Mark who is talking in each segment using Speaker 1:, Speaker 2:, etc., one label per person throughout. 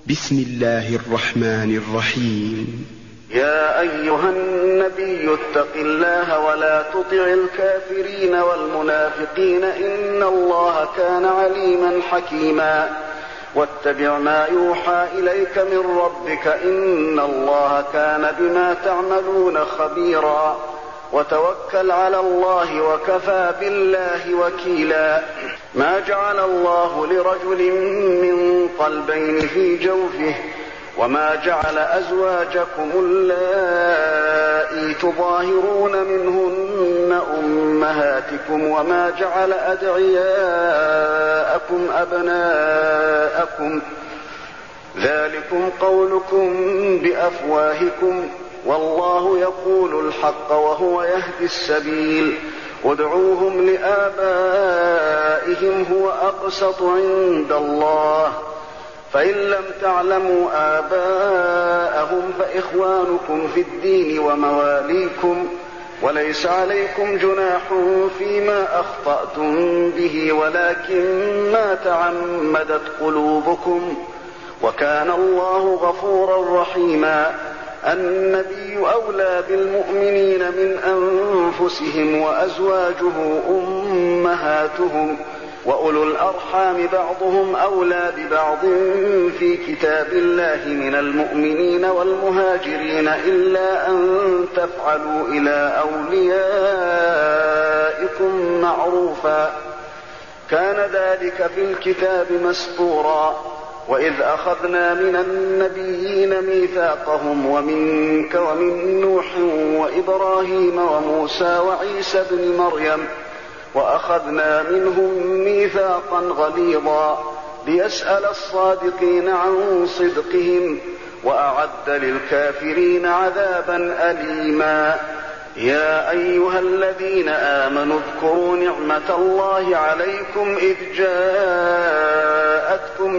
Speaker 1: بسم الله الرحمن الرحيم.
Speaker 2: يا أيها النبي اتق الله ولا تطع الكافرين والمنافقين إن الله كان عليما حكيما. واتبع ما يوحى إليك من ربك إن الله كان بما تعملون خبيرا. وتوكل على الله وكفى بالله وكيلا. ما جعل الله لرجل من قلبين في جوفه وما جعل أزواجكم اللائي تظاهرون منهن أمهاتكم وما جعل أدعياءكم أبناءكم ذلكم قولكم بأفواهكم والله يقول الحق وهو يهدي السبيل. ادعوهم لآبائهم هو أقسط عند الله فإن لم تعلموا آباءهم فإخوانكم في الدين ومواليكم وليس عليكم جناح فيما أخطأتم به ولكن ما تعمدت قلوبكم وكان الله غفورا رحيما. النبي أولى بالمؤمنين من أنفسهم وأزواجه أمهاتهم وأولو الأرحام بعضهم أولى ببعض في كتاب الله من المؤمنين والمهاجرين إلا أن تفعلوا إلى أوليائكم معروفا كان ذلك في الكتاب مسطورا. وإذ أخذنا من النبيين ميثاقهم ومنك ومن نوح وإبراهيم وموسى وعيسى بن مريم وأخذنا منهم ميثاقا غليظا ليسأل الصادقين عن صدقهم وأعد للكافرين عذابا أليما. يا أيها الذين آمنوا اذكروا نعمة الله عليكم إذ جاءتكم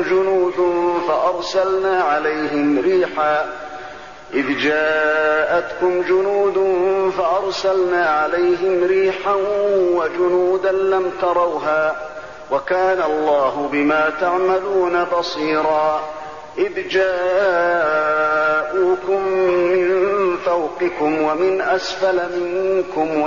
Speaker 2: جنود فأرسلنا عليهم ريحا وجنودا لم تروها وكان الله بما تعملون بصيرا. إذ جاءوكم من فوقكم ومن أسفل منكم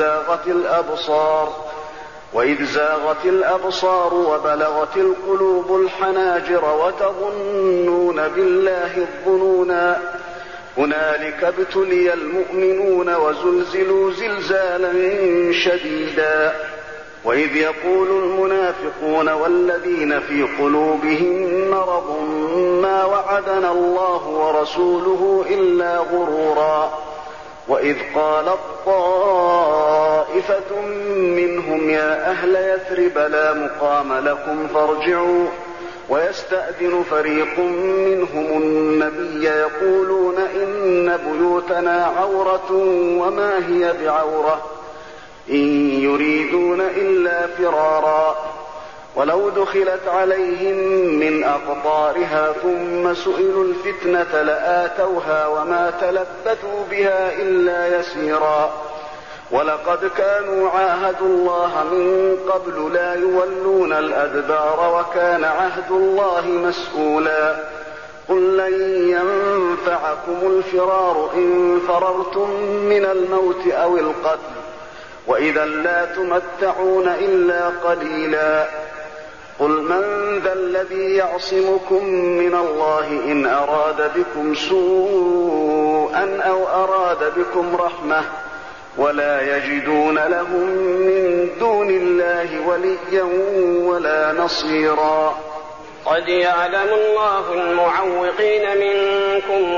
Speaker 2: وإذ زاغت الأبصار وبلغت القلوب الحناجر وتظنون بالله الظنونا. هنالك ابتلي المؤمنون وزلزلوا زلزالا شديدا. وإذ يقول المنافقون والذين في قلوبهم مرض ما وعدنا الله ورسوله إلا غرورا. وإذ قالت طائفة منهم يا أهل يثرب لا مقام لكم فارجعوا ويستأذن فريق منهم النبي يقولون إن بيوتنا عورة وما هي بعورة إن يريدون إلا فرارا. ولو دخلت عليهم من أقطارها ثم سئلوا الفتنة لآتوها وما تلبثوا بها إلا يسيرا. ولقد كانوا عاهدوا الله من قبل لا يولون الأدبار وكان عهد الله مسؤولا. قل لن ينفعكم الفرار إن فررتم من الموت أو القتل وإذا لا تمتعون إلا قليلا. قل من ذا الذي يعصمكم من الله إن أراد بكم سوءا أو أراد بكم رحمة ولا يجدون لهم من دون الله وليا ولا نصيرا.
Speaker 3: قد يعلم الله المعوقين منكم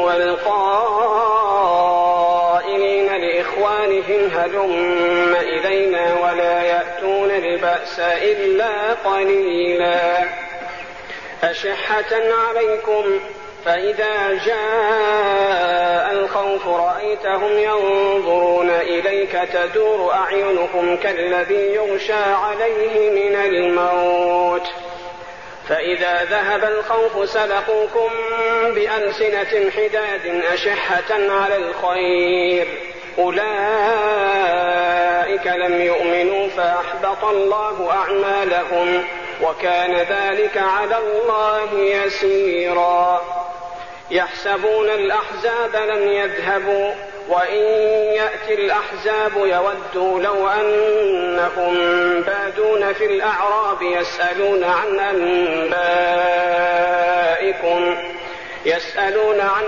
Speaker 3: والقائلين لإخوانهم هلم إلينا ولا يأتون البأس إلا قليلا. أشحة عليكم فإذا جاء الخوف رأيتهم ينظرون إليك تدور أعينهم كالذي يغشى عليه من الموت فإذا ذهب الخوف سلقوكم بألسنة حداد أشحة على الخير أولئك لم يؤمنوا فأحبط الله أعمالهم وكان ذلك على الله يسيرا. يحسبون الأحزاب لم يذهبوا وإن يأتي الأحزاب يودوا لو أنهم بادون في الأعراب يسألون عن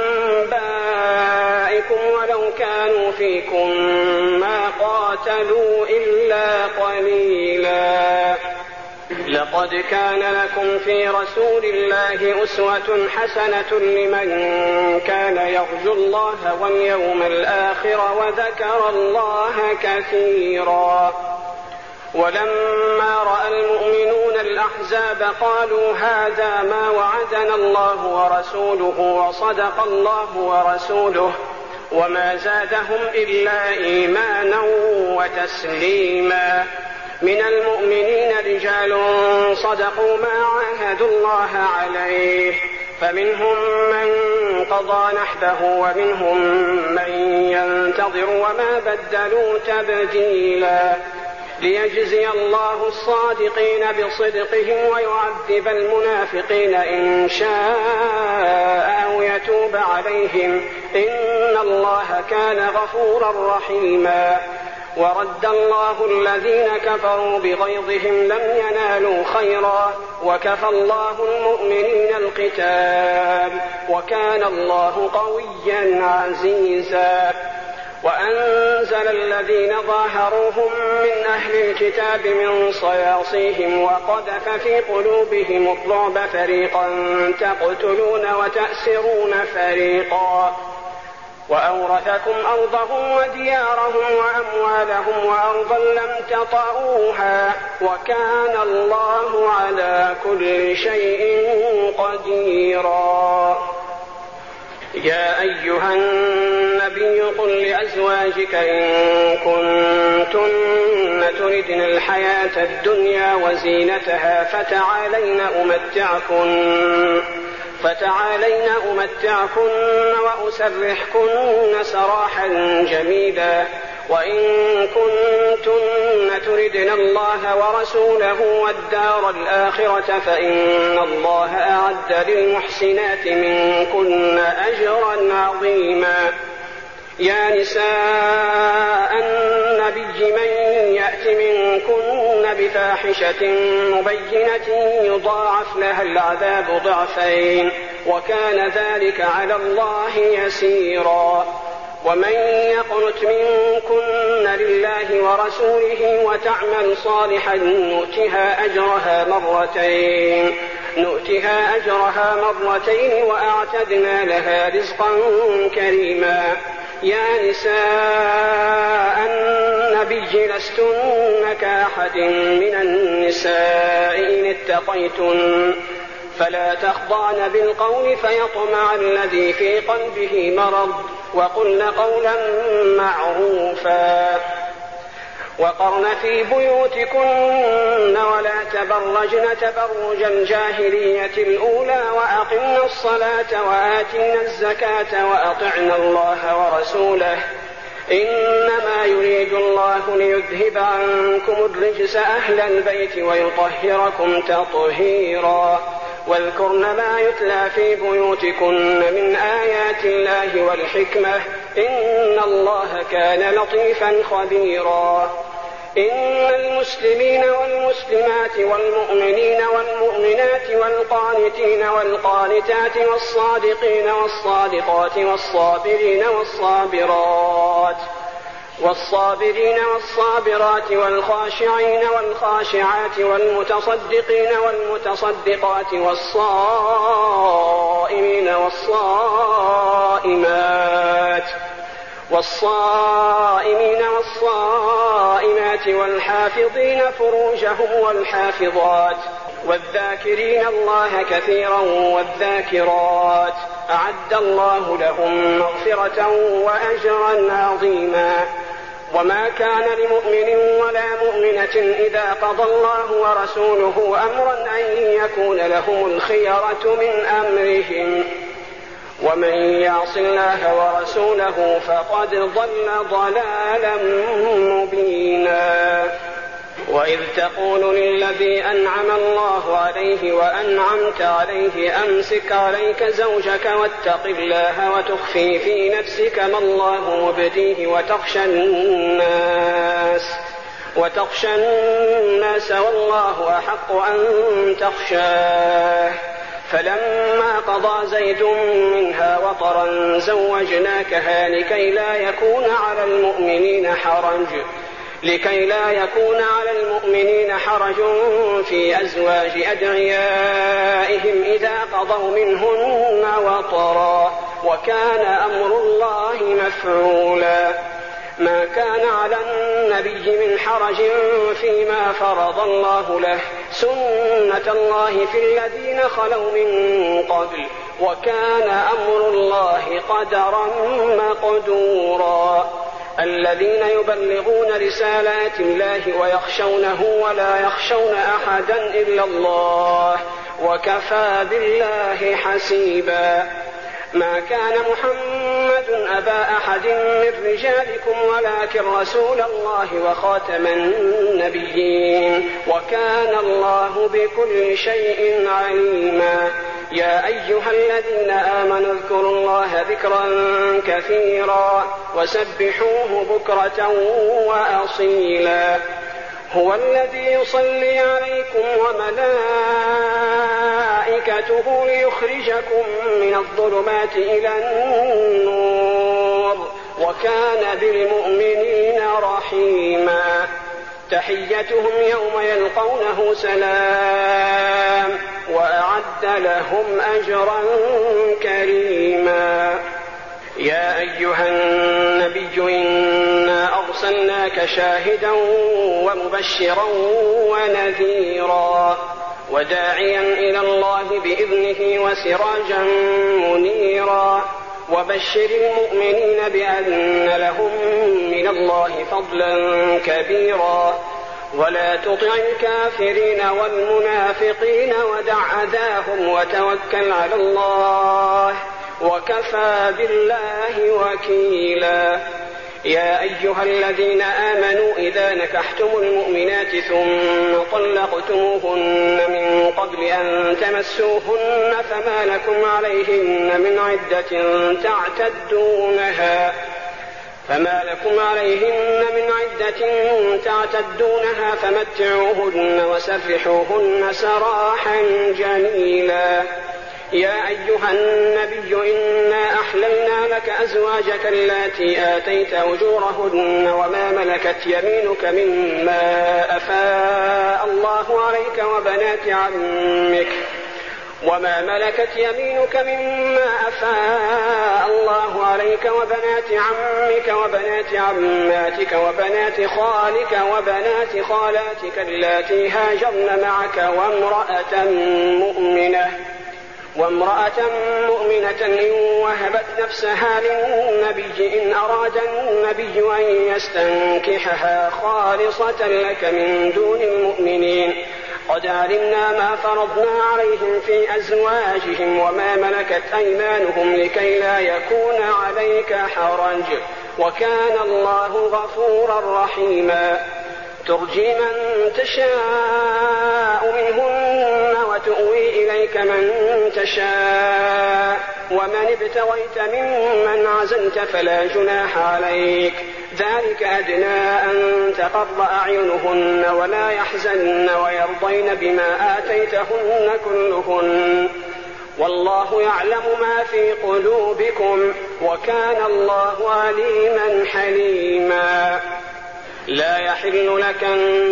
Speaker 3: أنبائكم ولو كانوا فيكم ما قاتلوا إلا قليلا. لقد كان لكم في رسول الله أسوة حسنة لمن كان يرجو الله واليوم الآخر وذكر الله كثيرا. ولما رأى المؤمنون الأحزاب قالوا هذا ما وعدنا الله ورسوله وصدق الله ورسوله وما زادهم إلا إيمانا وتسليما. من المؤمنين رجال صدقوا ما عاهدوا الله عليه فمنهم من قضى نحبه ومنهم من ينتظر وما بدلوا تبديلا. ليجزي الله الصادقين بصدقهم ويعذب المنافقين إن شاء أو يتوب عليهم إن الله كان غفورا رحيما. ورد الله الذين كفروا بغيظهم لم ينالوا خيرا وكفى الله المؤمنين القتال وكان الله قويا عزيزا. وأنزل الذين ظاهروهم من أهل الكتاب من صياصيهم وقذف في قلوبهم الرعب فريقا تقتلون وتأسرون فريقا. وأورثكم أرضهم وديارهم وأموالهم وأرضا لم تطئوها وكان الله على كل شيء قديرا. يا أيها النبي قل لأزواجك إن كنتن تردن الحياة الدنيا وزينتها فتعالين أمتعكن وأسرحكن سراحا جميلا. وإن كنتن تردن الله ورسوله والدار الآخرة فإن الله أعد للمحسنات منكن أجرا عظيما. يا نساء النبي من يأت منكن بفاحشة مبينة يضاعف لها العذاب ضعفين وكان ذلك على الله يسيرا. ومن يقنت منكن لله ورسوله وتعمل صالحا نؤتها أجرها مرتين وأعتدنا لها رزقا كريما. يا نساء النبي لستن كأحد من النساء إن اتقيتن فلا تخضعن بالقول فيطمع الذي في قلبه مرض وقلن قولا معروفا. وقرن في بيوتكن ولا تبرجن تبرج الجاهلية الأولى وأقمن الصلاة وآتينا الزكاة وأطعنا الله ورسوله إنما يريد الله ليذهب عنكم الرجس أهل البيت ويطهركم تطهيرا. واذكرن ما يتلى في بيوتكن من آيات الله والحكمة إن الله كان لطيفا خبيرا. إن المسلمين والمسلمات والمؤمنين والمؤمنات والقانتين والقانتات والصادقين والصادقات والصابرين والصابرات والخاشعين والخاشعات والمتصدقين والمتصدقات والصائمين والصائمات والحافظين فروجهم والحافظات والذاكرين الله كثيرا والذاكرات أعد الله لهم مغفرة وأجرا عظيما. وما كان لمؤمن ولا مؤمنة إذا قضى الله ورسوله أمرا أن يكون لهم الخيرة من أمرهم ومن يعص الله ورسوله فقد ضل ضلالا مبينا. وإذ تقول للذي أنعم الله عليه وأنعمت عليه أمسك عليك زوجك واتق الله وتخفي في نفسك ما الله مبديه وتخشى الناس والله أحق أن تخشاه فلما قضى زيد منها وطرا زوجناكها لكي لا يكون على المؤمنين حرج في أزواج أدعيائهم إذا قضوا منهن وطرا وكان أمر الله مفعولا. ما كان على النبي من حرج فيما فرض الله له سنة الله في الذين خلوا من قبل وكان أمر الله قدرا مقدورا. الذين يبلغون رسالات الله ويخشونه ولا يخشون أحدا إلا الله وكفى بالله حسيبا. ما كان محمد أبا أحد من رجالكم ولكن رسول الله وخاتم النبيين وكان الله بكل شيء عليما. يا أيها الذين آمنوا اذكروا الله ذكرا كثيرا وسبحوه بكرة وأصيلا. هو الذي يصلي عليكم وملائكته ليخرجكم من الظلمات إلى النور وكان بالمؤمنين رحيما. تحيتهم يوم يلقونه سلام وأعد لهم أجرا كريما. يا أيها النبي إنا أرسلناك شاهدا ومبشرا ونذيرا وداعيا إلى الله بإذنه وسراجا منيرا. وبشر المؤمنين بأن لهم من الله فضلا كبيرا ولا تطع الكافرين والمنافقين ودع أذاهم وتوكل على الله وكفى بالله وكيلا. يا أيها الذين آمنوا إذا نكحتم المؤمنات ثم طلقتموهن من قبل أن تمسوهن فما لكم عليهن من عدة تعتدونها فمتعوهن وسرحوهن سراحا جميلا. يا أيها النبي إنا أحللنا لك أزواجك اللاتي آتيت أجورهن وما ملكت يمينك مما أفاء الله عليك وبنات عمك وبنات عماتك وبنات خالك وبنات خالاتك اللاتي هاجرن معك وامرأة مؤمنة إن وهبت نفسها للنبي إن أراد النبي أن يستنكحها خالصة لك من دون المؤمنين. قد علمنا ما فرضنا عليهم في أزواجهم وما ملكت أيمانهم لكي لا يكون عليك حرج وكان الله غفورا رحيما. ترجي من تشاء منهن وتؤوي إليك من تشاء ومن ابتغيت ممن عزلت فلا جناح عليك. ذلك أدنى أن تقر أعينهن ولا يحزن ويرضين بما آتيتهن كلهن والله يعلم ما في قلوبكم وكان الله عليما حليما. لا يحل لك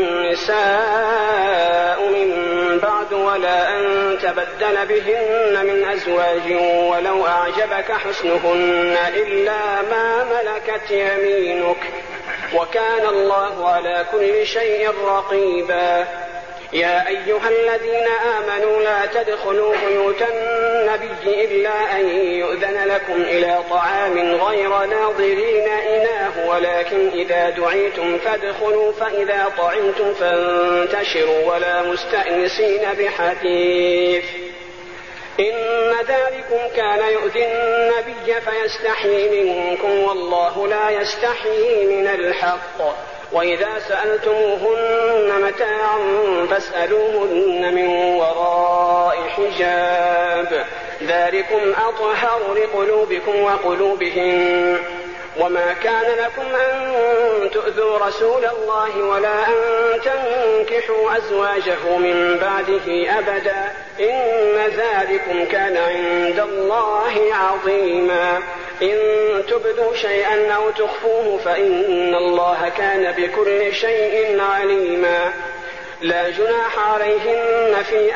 Speaker 3: النساء من بعد ولا أن تبدل بهن من أزواج ولو أعجبك حسنهن إلا ما ملكت يمينك وكان الله على كل شيء رقيبا. يا أيها الذين آمنوا لا تدخلوا بيوت النبي إلا أن يؤذن لكم إلى طعام غير ناظرين إناه ولكن إذا دعيتم فادخلوا فإذا طعمتم فانتشروا ولا مستأنسين بحديث إن ذلكم كان يؤذي النبي فيستحيي منكم والله لا يستحيي من الحق وإذا سألتموهن متاعا فاسألوهن من وراء حجاب ذلكم أطهر لقلوبكم وقلوبهن. وما كان لكم أن تؤذوا رسول الله ولا أن تنكحوا أزواجه من بعده أبدا إن ذلكم كان عند الله عظيما. إن تبدوا شيئا أو تخفوه فإن الله كان بكل شيء عليما. لا جناح عليهن في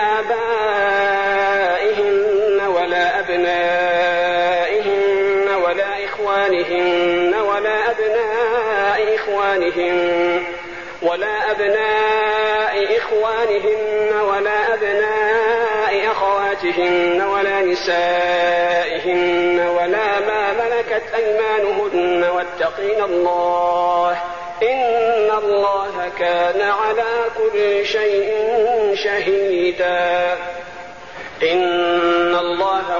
Speaker 3: آبائهن ولا أبنائهن ولا إخوانهن ولا أبناء إخوانهن ولا أبناء أخواتهن ولا نسائهن ولا ما ملكت أيمانهن واتقين الله إن الله كان على كل شيء شهيدا. إن الله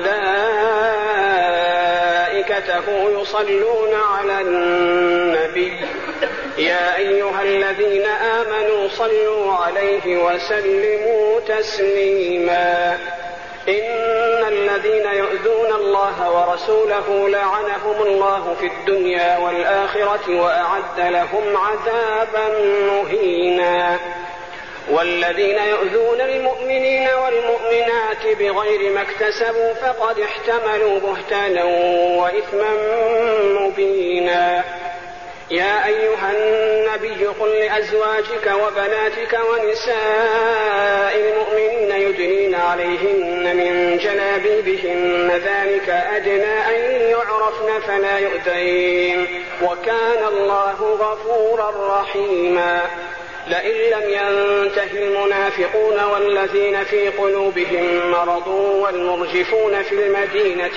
Speaker 3: وملائكته يصلون على النبي يا أيها الذين آمنوا صلوا عليه وسلموا تسليما. إن الذين يؤذون الله ورسوله لعنهم الله في الدنيا والآخرة وأعد لهم عذابا مهينا. والذين يؤذون المؤمنين والمؤمنات بغير ما اكتسبوا فقد احتملوا بهتانا وإثما مبينا. يا أيها النبي قل لأزواجك وبناتك ونساء المؤمنين يدنين عليهن من جلابيبهن ذلك أدنى أن يعرفن فلا يؤذين وكان الله غفورا رحيما. لئن لم ينته المنافقون والذين في قلوبهم مرض والمرجفون في المدينة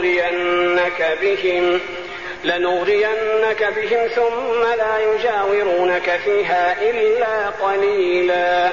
Speaker 3: لنغرينك بهم ثم لا يجاورونك فيها إلا قليلا.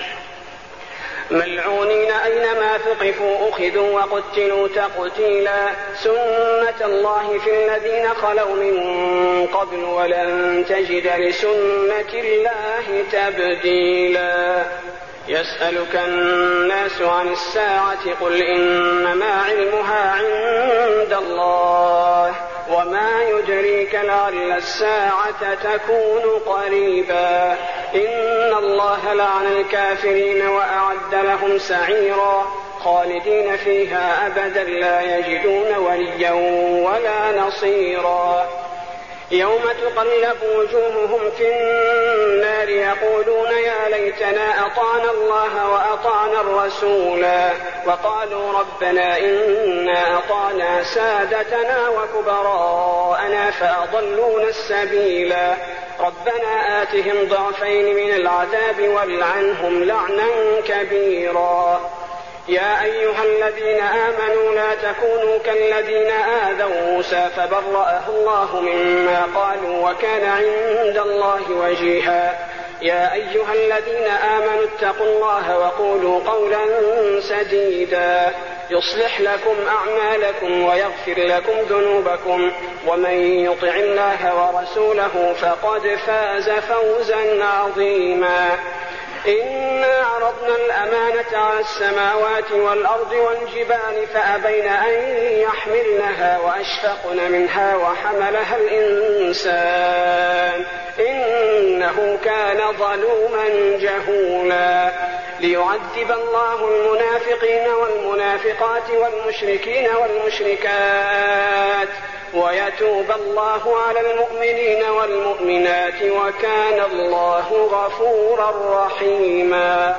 Speaker 3: ملعونين أينما ثقفوا أخذوا وقتلوا تقتيلا. سنة الله في الذين خلوا من قبل ولن تجد لسنة الله تبديلا. يسألك الناس عن الساعة قل إنما علمها عند الله وما يدريك لعل الساعة تكون قريبا. إن الله لعن الكافرين وأعد لهم سعيرا خالدين فيها أبدا لا يجدون وليا ولا نصيرا. يوم تقلب وجوههم في النار يقولون يا ليتنا أطعنا الله وأطعنا الرسولا وقالوا ربنا إنا أطعنا سادتنا وكبراءنا فأضلونا السبيلا. ربنا آتهم ضعفين من العذاب والعنهم لعنا كبيرا. يا أيها الذين آمنوا لا تكونوا كالذين آذوا موسى فبرأه الله مما قالوا وكان عند الله وجيها. يا أيها الذين آمنوا اتقوا الله وقولوا قولا سديدا يصلح لكم أعمالكم ويغفر لكم ذنوبكم ومن يطع الله ورسوله فقد فاز فوزا عظيما. إنا عرضنا الأمانة على السماوات والأرض والجبال فأبين أن يحملنها وأشفقن منها وحملها الإنسان إنه كان ظلوما جهولا. ليعذب الله المنافقين والمنافقات والمشركين والمشركات ويتوب الله على المؤمنين والمؤمنات وكان الله غفورا رحيما.